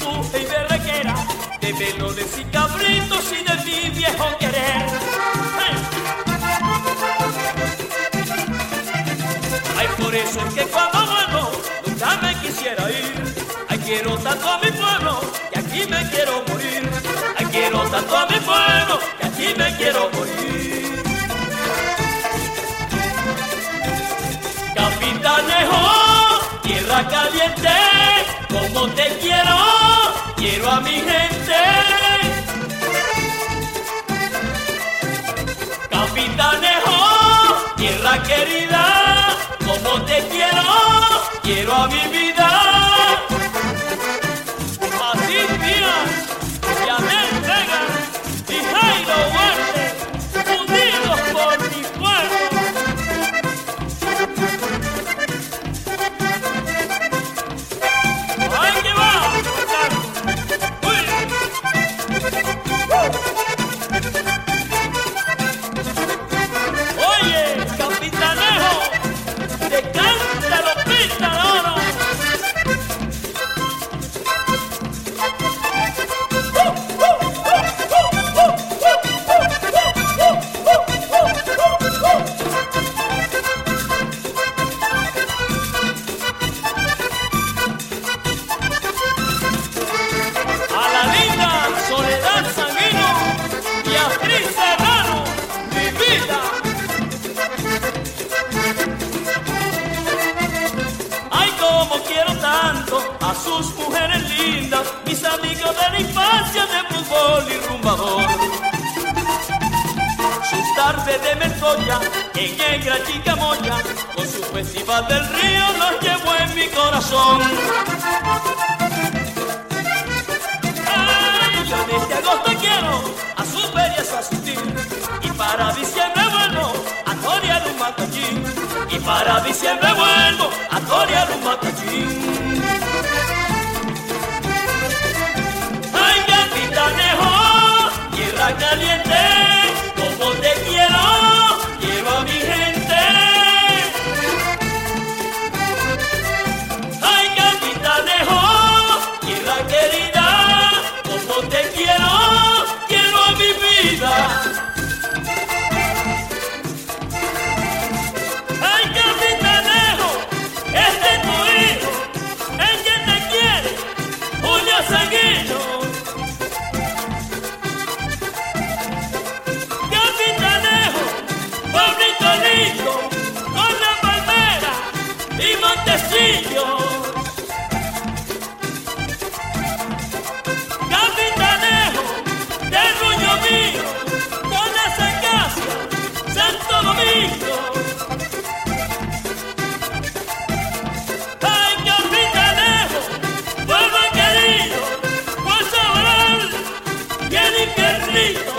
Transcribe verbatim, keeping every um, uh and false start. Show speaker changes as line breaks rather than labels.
empuje y berrequera, de melones y cabritos y de mi viejo querer. ¡Hey! Ay, por eso es que cuando vuelvo nunca me quisiera ir. Ay, quiero tanto a mi pueblo que aquí me quiero morir. Ay, quiero tanto a mi pueblo que aquí me quiero morir. Capitanejo, tierra caliente, como te quiero, quiero a mi gente. Capitanejo, tierra querida, como te quiero, quiero a mi vida. Así Díaz, Yanel Vega y Jairo Huarte, unidos por mi pueblo. ¡Ay, que va! ¡Uy! Oye, Capitanejo, te canta los pítaros. A la linda Soledad Sanguino y a Cris Serrano, mi vida. Ay, como quiero tanto a sus mujeres lindas, mis amigos de la infancia de fútbol y rumbador. Sus tardes de Mentoya, en negra chicamoya, con su festival del río los llevo en mi corazón. Ay, yo en este agosto quiero a sus ferias asistir, y para diciembre vuelvo a torear un matachín, y para diciembre vuelvo a torear un matachín. Ay, Capitanejo, tierra caliente, como te quiero, quiero a mi gente. Ay, Capitanejo, tierra querida, como te quiero, quiero a mi vida. Ay, Capitanejo, este es tu hijo, el que te quiere, Julio Sanguino. Capitanejo, pueblito lindo, con la palmera y Montecillo. Capitanejo, terruño mío, con esa casa, Santo Domingo. Ay, Capitanejo, pueblo querido, Fuerza Oral y el infiernito.